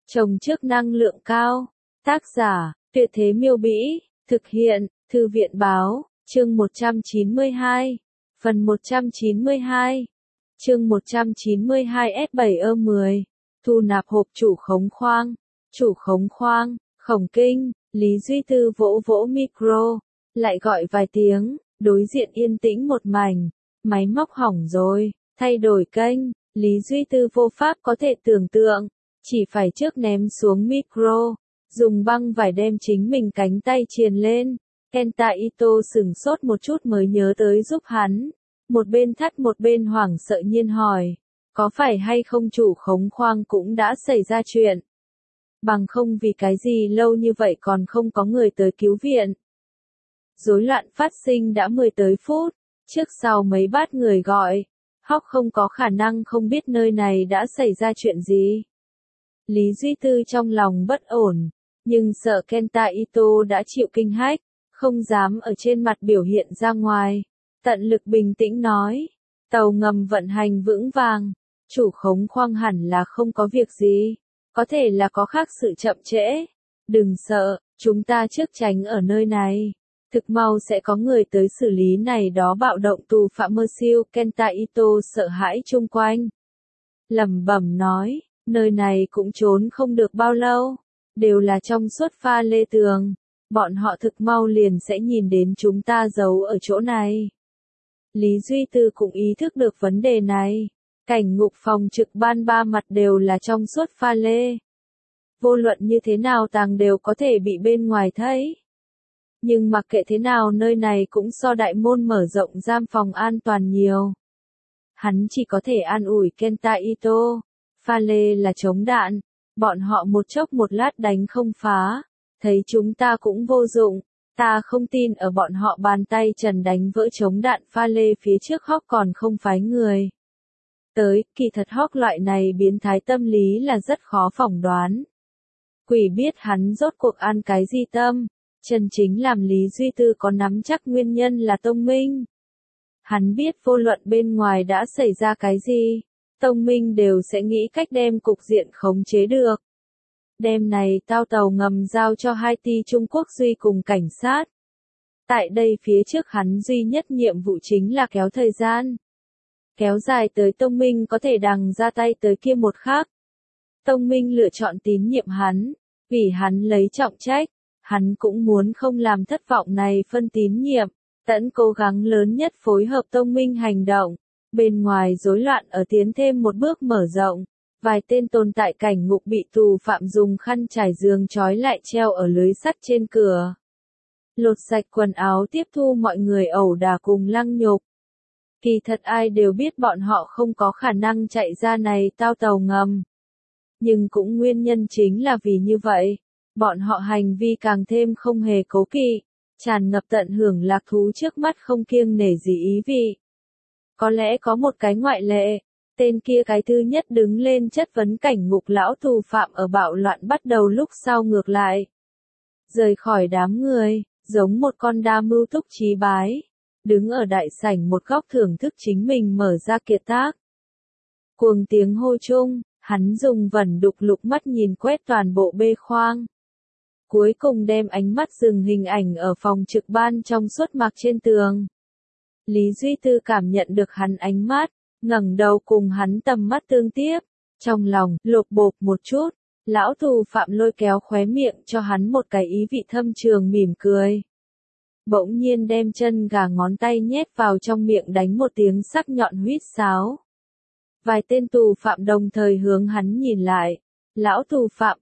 Trồng trước năng lượng cao. Tác giả, Tuyệt Thế Miêu Bĩ. Thực hiện, Thư viện Báo. Chương 192. Phần 192. Chương 192 S7E10. Thu nạp hộp chủ khống khoang. Chủ khống khoang, khổng kinh. Lý Duy Tư vỗ vỗ micro. Lại gọi vài tiếng. Đối diện yên tĩnh một mảnh. Máy móc hỏng rồi. Thay đổi kênh. Lý Duy Tư vô pháp có thể tưởng tượng. Chỉ phải trước ném xuống micro. Dùng băng vải đem chính mình cánh tay triền lên. Kenta Ito sửng sốt một chút mới nhớ tới giúp hắn. Một bên thắt một bên hoảng sợ nhiên hỏi. Có phải hay không chủ khống khoang cũng đã xảy ra chuyện? Bằng không vì cái gì lâu như vậy còn không có người tới cứu viện. Rối loạn phát sinh đã 10 tới phút. Trước sau mấy bát người gọi. Hóc không có khả năng không biết nơi này đã xảy ra chuyện gì. Lý Duy Tư trong lòng bất ổn. Nhưng sợ Kenta Ito đã chịu kinh hách. Không dám ở trên mặt biểu hiện ra ngoài. Tận lực bình tĩnh nói. Tàu ngầm vận hành vững vàng. Chủ khống khoang hẳn là không có việc gì. Có thể là có khác sự chậm trễ. Đừng sợ, chúng ta trước tránh ở nơi này. Thực mau sẽ có người tới xử lý này đó bạo động tù phạm mơ siêu. Kenta Ito sợ hãi chung quanh. Lẩm bẩm nói, nơi này cũng trốn không được bao lâu. Đều là trong suốt pha lê tường. Bọn họ thực mau liền sẽ nhìn đến chúng ta giấu ở chỗ này. Lý Duy Tư cũng ý thức được vấn đề này. Cảnh ngục phòng trực ban ba mặt đều là trong suốt pha lê. Vô luận như thế nào tàng đều có thể bị bên ngoài thấy. Nhưng mặc kệ thế nào nơi này cũng so đại môn mở rộng giam phòng an toàn nhiều. Hắn chỉ có thể an ủi Kenta Ito. Pha lê là chống đạn. Bọn họ một chốc một lát đánh không phá. Thấy chúng ta cũng vô dụng. Ta không tin ở bọn họ bàn tay trần đánh vỡ chống đạn pha lê phía trước Hóc còn không phái người. Tới, kỳ thật Hóc loại này biến thái tâm lý là rất khó phỏng đoán. Quỷ biết hắn rốt cuộc ăn cái gì tâm. Chân chính làm Lý Duy Tư có nắm chắc nguyên nhân là Tông Minh. Hắn biết vô luận bên ngoài đã xảy ra cái gì. Tông Minh đều sẽ nghĩ cách đem cục diện khống chế được. Đêm này tao tàu ngầm giao cho Haiti Trung Quốc Duy cùng cảnh sát. Tại đây phía trước hắn duy nhất nhiệm vụ chính là kéo thời gian. Kéo dài tới Tông Minh có thể đằng ra tay tới kia một khắc. Tông Minh lựa chọn tín nhiệm hắn. Vì hắn lấy trọng trách. Hắn cũng muốn không làm thất vọng này phân tín nhiệm. Tẫn cố gắng lớn nhất phối hợp Tông Minh hành động. Bên ngoài rối loạn ở tiến thêm một bước mở rộng. Vài tên tồn tại cảnh ngục bị tù phạm dùng khăn trải giường trói lại treo ở lưới sắt trên cửa. Lột sạch quần áo tiếp thu mọi người ẩu đả cùng lăng nhục. Kỳ thật ai đều biết bọn họ không có khả năng chạy ra này tao tàu ngầm. Nhưng cũng nguyên nhân chính là vì như vậy. Bọn họ hành vi càng thêm không hề cố kỵ. Tràn ngập tận hưởng lạc thú trước mắt không kiêng nể gì ý vị. Có lẽ có một cái ngoại lệ. Tên kia cái thứ nhất đứng lên chất vấn cảnh ngục lão tù phạm ở bạo loạn bắt đầu lúc sau ngược lại. Rời khỏi đám người, giống một con đa mưu túc trí bái. Đứng ở đại sảnh một góc thưởng thức chính mình mở ra kiệt tác. Cuồng tiếng hô chung, hắn dùng vẩn đục lục mắt nhìn quét toàn bộ bê khoang. Cuối cùng đem ánh mắt dừng hình ảnh ở phòng trực ban trong suốt mặc trên tường. Lý Duy Tư cảm nhận được hắn ánh mắt. Ngẩng đầu cùng hắn tầm mắt tương tiếp, trong lòng lột bột một chút, lão tù phạm lôi kéo khóe miệng cho hắn một cái ý vị thâm trường mỉm cười. Bỗng nhiên đem chân gà ngón tay nhét vào trong miệng đánh một tiếng sắc nhọn huýt sáo. Vài tên tù phạm đồng thời hướng hắn nhìn lại, lão tù phạm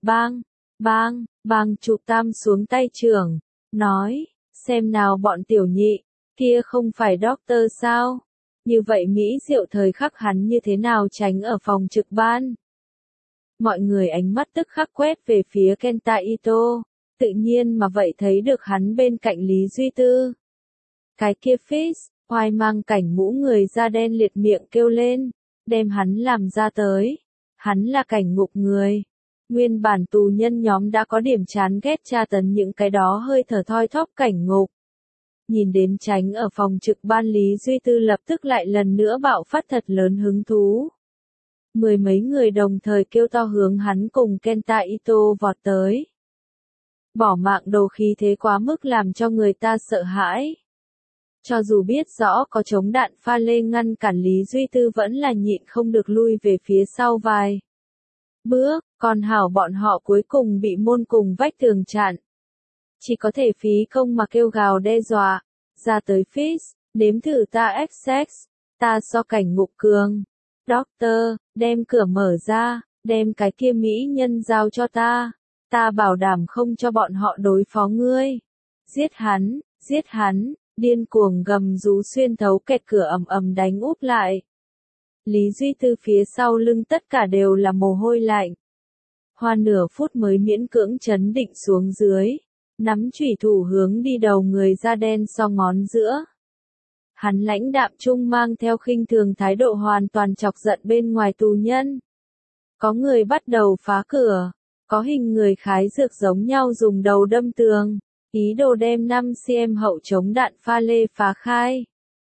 bang chụp tam xuống tay trưởng, nói, xem nào bọn tiểu nhị, kia không phải doctor sao? Như vậy Mỹ diệu thời khắc hắn như thế nào tránh ở phòng trực ban. Mọi người ánh mắt tức khắc quét về phía Kenta Ito, tự nhiên mà vậy thấy được hắn bên cạnh Lý Duy Tư. Cái kia Fizz, hoài mang cảnh mũ người da đen liệt miệng kêu lên, đem hắn làm ra tới. Hắn là cảnh ngục người. Nguyên bản tù nhân nhóm đã có điểm chán ghét tra tấn những cái đó hơi thở thoi thóp cảnh ngục. Nhìn đến tránh ở phòng trực ban Lý Duy Tư lập tức lại lần nữa bạo phát thật lớn hứng thú. Mười mấy người đồng thời kêu to hướng hắn cùng Kenta Ito vọt tới. Bỏ mạng đồ khí thế quá mức làm cho người ta sợ hãi. Cho dù biết rõ có chống đạn pha lê ngăn cản Lý Duy Tư vẫn là nhịn không được lui về phía sau vài bước, còn hảo bọn họ cuối cùng bị môn cùng vách tường chặn. Chỉ có thể phí công mà kêu gào đe dọa, ra tới Fizz, đếm thử ta XX, ta so cảnh ngục cường. Doctor, đem cửa mở ra, đem cái kia mỹ nhân giao cho ta bảo đảm không cho bọn họ đối phó ngươi. Giết hắn, điên cuồng gầm rú xuyên thấu kẹt cửa ầm ầm đánh úp lại. Lý Duy Tư phía sau lưng tất cả đều là mồ hôi lạnh. Hoa nửa phút mới miễn cưỡng chấn định xuống dưới, nắm chủy thủ hướng đi đầu người da đen so ngón giữa. Hắn lãnh đạm trung mang theo khinh thường thái độ hoàn toàn chọc giận bên ngoài tù nhân. Có người bắt đầu phá cửa, có hình người khái dược giống nhau dùng đầu đâm tường, ý đồ đem 5cm hậu chống đạn pha lê phá khai.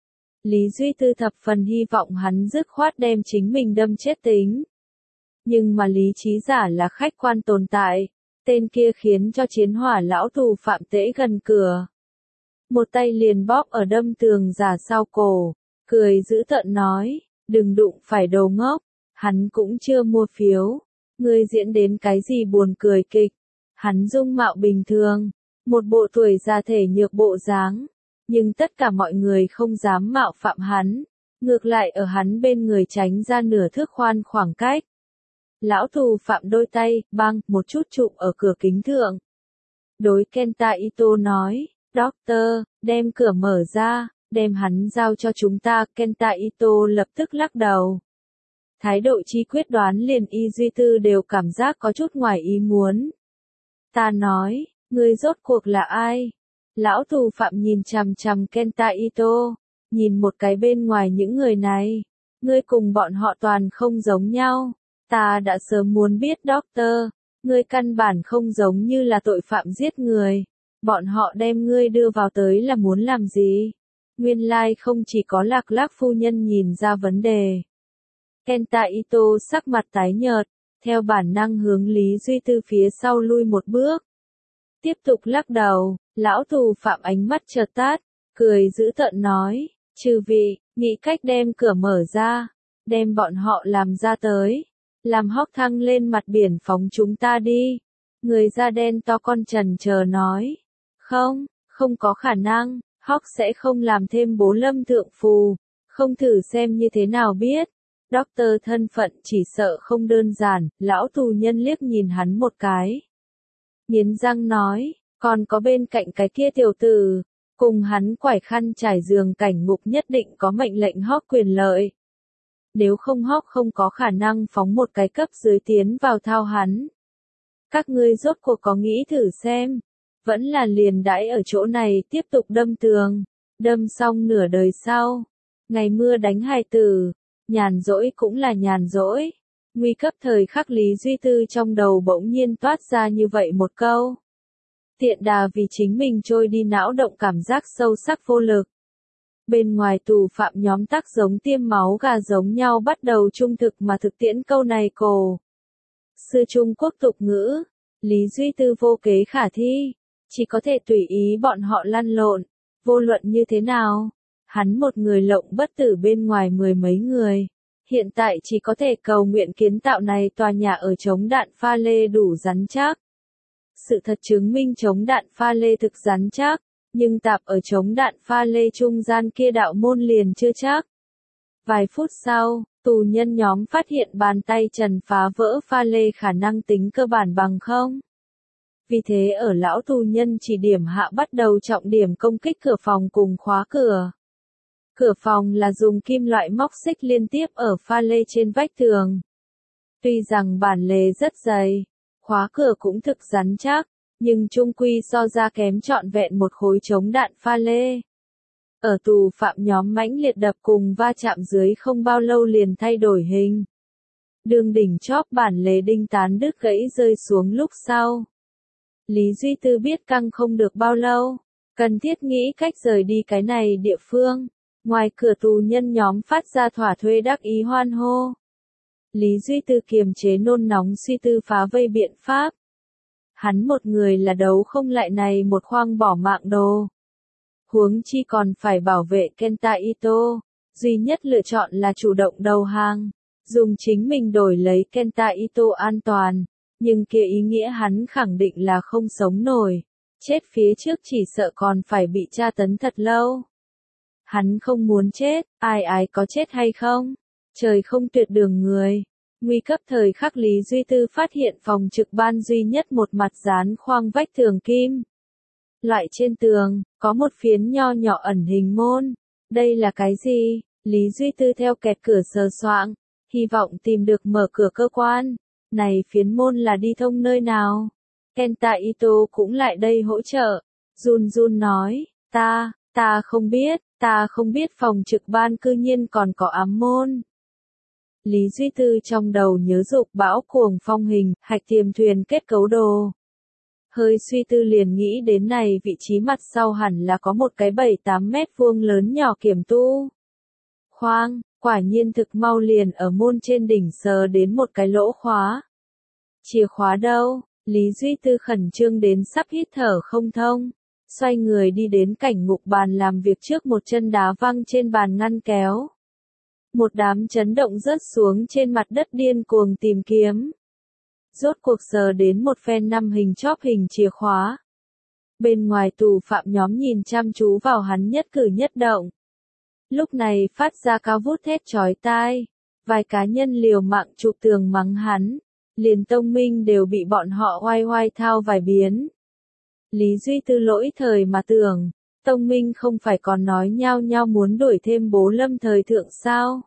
Lý Duy Tư thập phần hy vọng hắn dứt khoát đem chính mình đâm chết tính. Nhưng mà lý trí giả là khách quan tồn tại, tên kia khiến cho chiến hỏa lão tù phạm tễ gần cửa. Một tay liền bóp ở đâm tường giả sau cổ, cười dữ tợn nói, đừng đụng phải đồ ngốc, hắn cũng chưa mua phiếu, ngươi diễn đến cái gì buồn cười kịch, hắn dung mạo bình thường, một bộ tuổi già thể nhược bộ dáng, nhưng tất cả mọi người không dám mạo phạm hắn, ngược lại ở hắn bên người tránh ra nửa thước khoan khoảng cách. Lão tù phạm đôi tay, băng, một chút chụp ở cửa kính thượng. Đối Kenta Ito nói, Doctor, đem cửa mở ra, đem hắn giao cho chúng ta. Kenta Ito lập tức lắc đầu. Thái độ chi quyết đoán liền Y Duy Tư đều cảm giác có chút ngoài ý muốn. Ta nói, ngươi rốt cuộc là ai? Lão tù phạm nhìn chằm chằm Kenta Ito, nhìn một cái bên ngoài những người này. Ngươi cùng bọn họ toàn không giống nhau. Ta đã sớm muốn biết Doctor, ngươi căn bản không giống như là tội phạm giết người. Bọn họ đem ngươi đưa vào tới là muốn làm gì? Nguyên lai không chỉ có Lạc Lác phu nhân nhìn ra vấn đề. Kenta Ito sắc mặt tái nhợt, theo bản năng hướng Lý Duy Tư phía sau lui một bước. Tiếp tục lắc đầu, lão tù phạm ánh mắt chợt tát, cười dữ tợn nói, chư vị, nghĩ cách đem cửa mở ra, đem bọn họ làm ra tới, làm Hawk thăng lên mặt biển phóng chúng ta đi. Người da đen to con trần chờ nói, không có khả năng, Hawk sẽ không làm thêm bố lâm thượng phù, không thử xem như thế nào biết. Doctor thân phận chỉ sợ không đơn giản, lão tù nhân liếc nhìn hắn một cái. Nghiến răng nói, còn có bên cạnh cái kia tiểu tử, cùng hắn quải khăn trải giường cảnh ngục nhất định có mệnh lệnh Hawk quyền lợi. Nếu không Hawk không có khả năng phóng một cái cấp dưới tiến vào thao hắn. Các ngươi rốt cuộc có nghĩ thử xem, vẫn là liền đãi ở chỗ này tiếp tục đâm tường, đâm xong nửa đời sau. Ngày mưa đánh hài tử, nhàn rỗi cũng là nhàn rỗi. Nguy cấp thời khắc Lý Duy Tư trong đầu bỗng nhiên toát ra như vậy một câu. Tiện đà vì chính mình trôi đi não động cảm giác sâu sắc vô lực. Bên ngoài tù phạm nhóm tác giống tiêm máu gà giống nhau bắt đầu trung thực mà thực tiễn câu này cổ. Xưa Trung Quốc tục ngữ, Lý Duy Tư vô kế khả thi, chỉ có thể tùy ý bọn họ lăn lộn, vô luận như thế nào. Hắn một người lộng bất tử bên ngoài mười mấy người, hiện tại chỉ có thể cầu nguyện kiến tạo này tòa nhà ở chống đạn pha lê đủ rắn chắc. Sự thật chứng minh chống đạn pha lê thực rắn chắc, nhưng tạp ở chống đạn pha lê trung gian kia đạo môn liền chưa chắc. Vài phút sau, tù nhân nhóm phát hiện bàn tay trần phá vỡ pha lê khả năng tính cơ bản bằng không. Vì thế ở lão tù nhân chỉ điểm hạ bắt đầu trọng điểm công kích cửa phòng cùng khóa cửa. Cửa phòng là dùng kim loại móc xích liên tiếp ở pha lê trên vách tường. Tuy rằng bản lề rất dày, khóa cửa cũng thực rắn chắc, nhưng chung quy so ra kém trọn vẹn một khối chống đạn pha lê. Ở tù phạm nhóm mãnh liệt đập cùng va chạm dưới không bao lâu liền thay đổi hình. Đường đỉnh chóp bản lề đinh tán đứt gãy rơi xuống lúc sau. Lý Duy Tư biết căng không được bao lâu, cần thiết nghĩ cách rời đi cái này địa phương. Ngoài cửa tù nhân nhóm phát ra thỏa thuê đắc ý hoan hô. Lý Duy Tư kiềm chế nôn nóng suy tư phá vây biện pháp. Hắn một người là đấu không lại này một khoang bỏ mạng đồ. Huống chi còn phải bảo vệ Kenta Ito, duy nhất lựa chọn là chủ động đầu hàng, dùng chính mình đổi lấy Kenta Ito an toàn, nhưng kia ý nghĩa hắn khẳng định là không sống nổi, chết phía trước chỉ sợ còn phải bị tra tấn thật lâu. Hắn không muốn chết, ai có chết hay không? Trời không tuyệt đường người. Nguy cấp thời khắc Lý Duy Tư phát hiện phòng trực ban duy nhất một mặt dán khoang vách tường kim. Loại trên tường, có một phiến nho nhỏ ẩn hình môn. Đây là cái gì? Lý Duy Tư theo kẹt cửa sờ soạng, hy vọng tìm được mở cửa cơ quan. Này phiến môn là đi thông nơi nào? Kenta Ito cũng lại đây hỗ trợ. Run run nói, ta không biết phòng trực ban cư nhiên còn có ám môn. Lý Duy Tư trong đầu nhớ dục bão cuồng phong hình, hạch tiềm thuyền kết cấu đồ. Hơi suy tư liền nghĩ đến này vị trí mặt sau hẳn là có một cái 7-8 mét vuông lớn nhỏ kiểm tu. Khoang, quả nhiên thực mau liền ở môn trên đỉnh sờ đến một cái lỗ khóa. Chìa khóa đâu? Lý Duy Tư khẩn trương đến sắp hít thở không thông. Xoay người đi đến cảnh ngục bàn làm việc trước, một chân đá văng trên bàn ngăn kéo. Một đám chấn động rớt xuống trên mặt đất điên cuồng tìm kiếm. Rốt cuộc sờ đến một phen 5 hình chóp hình chìa khóa. Bên ngoài tù phạm nhóm nhìn chăm chú vào hắn nhất cử nhất động. Lúc này phát ra cao vút thét chói tai. Vài cá nhân liều mạng chụp tường mắng hắn. Liền Tông Minh đều bị bọn họ oai oai thao vài biến. Lý Duy Tư lỗi thời mà tưởng, Tông Minh không phải còn nói nhao nhao muốn đổi thêm Bố Lâm thời thượng sao?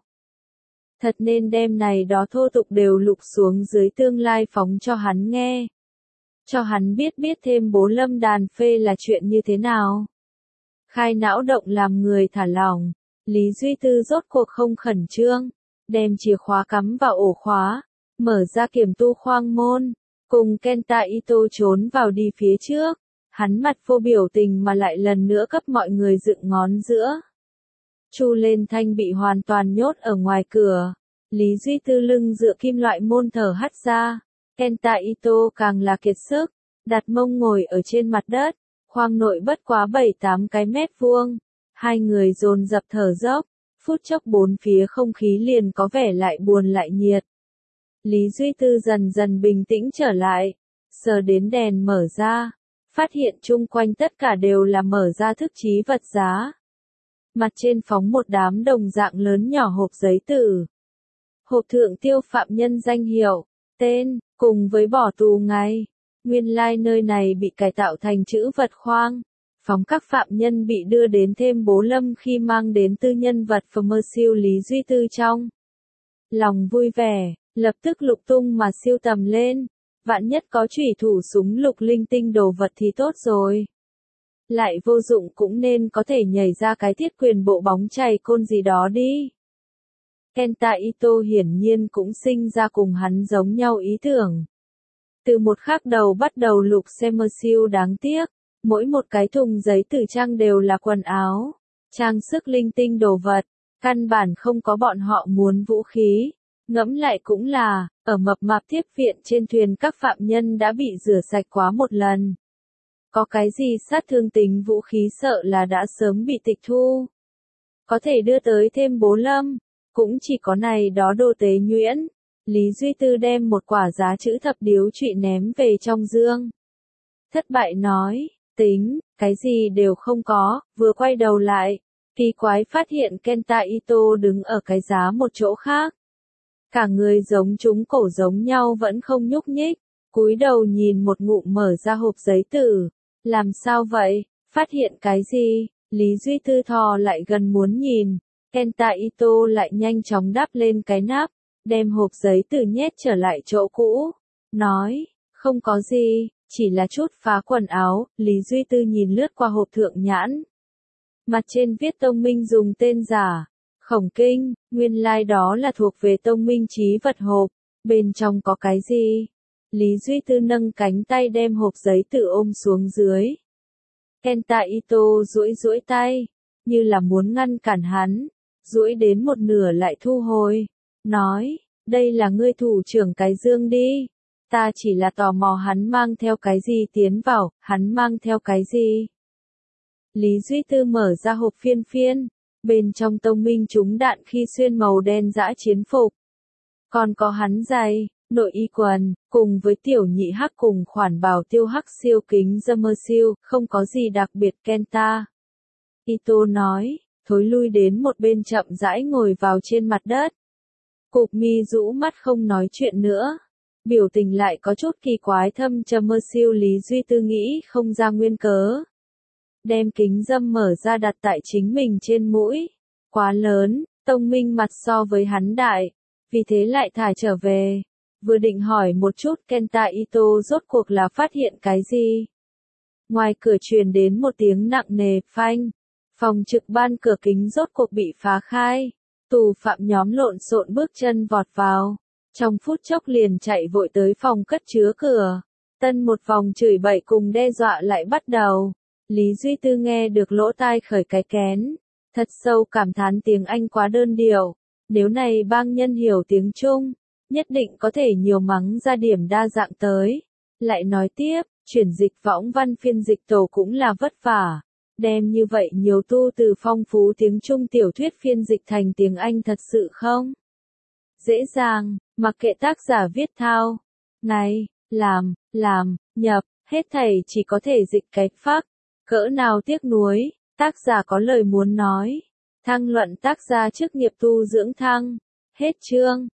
Thật nên đem này đó thô tục đều lục xuống dưới tương lai phóng cho hắn nghe. Cho hắn biết thêm Bố Lâm đàn phê là chuyện như thế nào. Khai não động làm người thả lỏng, Lý Duy Tư rốt cuộc không khẩn trương, đem chìa khóa cắm vào ổ khóa, mở ra kiểm tu khoang môn, cùng Kenta Ito trốn vào đi phía trước. Hắn mặt vô biểu tình mà lại lần nữa cấp mọi người dựng ngón giữa. Chu lên thanh bị hoàn toàn nhốt ở ngoài cửa. Lý Duy Tư lưng dựa kim loại môn thở hắt ra. Kenta Ito càng là kiệt sức, đặt mông ngồi ở trên mặt đất. Khoang nội bất quá 7-8 cái mét vuông. Hai người dồn dập thở dốc, phút chốc bốn phía không khí liền có vẻ lại buồn lại nhiệt. Lý Duy Tư dần dần bình tĩnh trở lại, sờ đến đèn mở ra. Phát hiện chung quanh tất cả đều là mở ra thức trí vật giá. Mặt trên phóng một đám đồng dạng lớn nhỏ hộp giấy tử. Hộp thượng tiêu phạm nhân danh hiệu, tên, cùng với bỏ tù ngày. Nguyên lai nơi này bị cải tạo thành trữ vật khoang. Phóng các phạm nhân bị đưa đến thêm Bố Lâm khi mang đến tư nhân vật phẩm siêu Lý Duy Tư trong. Lòng vui vẻ, lập tức lục tung mà siêu tầm lên. Vạn nhất có chủy thủ súng lục linh tinh đồ vật thì tốt rồi. Lại vô dụng cũng nên có thể nhảy ra cái thiết quyền bộ bóng chày côn gì đó đi. Kenta Ito hiển nhiên cũng sinh ra cùng hắn giống nhau ý tưởng. Từ một khắc đầu bắt đầu lục xem siêu đáng tiếc. Mỗi một cái thùng giấy tử trang đều là quần áo, trang sức linh tinh đồ vật. Căn bản không có bọn họ muốn vũ khí. Ngẫm lại cũng là, ở mập mạp tiếp viện trên thuyền các phạm nhân đã bị rửa sạch quá một lần. Có cái gì sát thương tính vũ khí sợ là đã sớm bị tịch thu. Có thể đưa tới thêm Bố Lâm, cũng chỉ có này đó đồ tế nhuyễn. Lý Duy Tư đem một quả giá chữ thập điếu trụy ném về trong dương. Thất bại nói, tính, cái gì đều không có, vừa quay đầu lại. Kỳ quái phát hiện Kenta Ito đứng ở cái giá một chỗ khác. Cả người giống chúng cổ giống nhau vẫn không nhúc nhích, cúi đầu nhìn một ngụm mở ra hộp giấy tử. Làm sao vậy? Phát hiện cái gì? Lý Duy Tư thò lại gần muốn nhìn. Kenta Ito lại nhanh chóng đắp lên cái nắp, đem hộp giấy tử nhét trở lại chỗ cũ. Nói, không có gì, chỉ là chút phá quần áo. Lý Duy Tư nhìn lướt qua hộp thượng nhãn. Mặt trên viết Tông Minh dùng tên giả. Khổng Kinh, nguyên lai đó là thuộc về Tông Minh trí vật hộp, bên trong có cái gì? Lý Duy Tư nâng cánh tay đem hộp giấy tử ôm xuống dưới. Kenta Ito duỗi tay, như là muốn ngăn cản hắn, duỗi đến một nửa lại thu hồi, nói, Đây là ngươi thủ trưởng cái dương đi. Ta chỉ là tò mò hắn mang theo cái gì tiến vào, hắn mang theo cái gì. Lý Duy Tư mở ra hộp phiên phiên. Bên trong tông minh trúng đạn khi xuyên màu đen dã chiến phục. Còn có hắn giày, nội y quần, cùng với tiểu nhị hắc cùng khoản bào tiêu hắc siêu kính Zimmer siêu, không có gì đặc biệt Kenta. Ito nói, thối lui đến một bên chậm rãi ngồi vào trên mặt đất. Cục mi rũ mắt không nói chuyện nữa. Biểu tình lại có chút kỳ quái thâm trầm mơ siêu Lý Duy Tư nghĩ không ra nguyên cớ. Đem kính dâm mở ra đặt tại chính mình trên mũi. Quá lớn, tông minh mặt so với hắn đại. Vì thế lại thả trở về. Vừa định hỏi một chút Kenta Ito rốt cuộc là phát hiện cái gì. Ngoài cửa truyền đến một tiếng nặng nề phanh. Phòng trực ban cửa kính rốt cuộc bị phá khai. Tù phạm nhóm lộn xộn bước chân vọt vào. Trong phút chốc liền chạy vội tới phòng cất chứa cửa. Tân một vòng chửi bậy cùng đe dọa lại bắt đầu. Lý Duy Tư nghe được lỗ tai khởi cái kén. Thật sâu cảm thán tiếng Anh quá đơn điệu. Nếu này bang nhân hiểu tiếng Trung, nhất định có thể nhiều mắng ra điểm đa dạng tới. Lại nói tiếp, chuyển dịch võng văn phiên dịch tổ cũng là vất vả. Đem như vậy nhiều tu từ phong phú tiếng Trung tiểu thuyết phiên dịch thành tiếng Anh thật sự không? Dễ dàng, mặc kệ tác giả viết thao. Này, làm, nhập, hết thảy chỉ có thể dịch cái phác. Cỡ nào tiếc nuối, tác giả có lời muốn nói. Thăng luận tác gia chức nghiệp tu dưỡng thăng. Hết chương.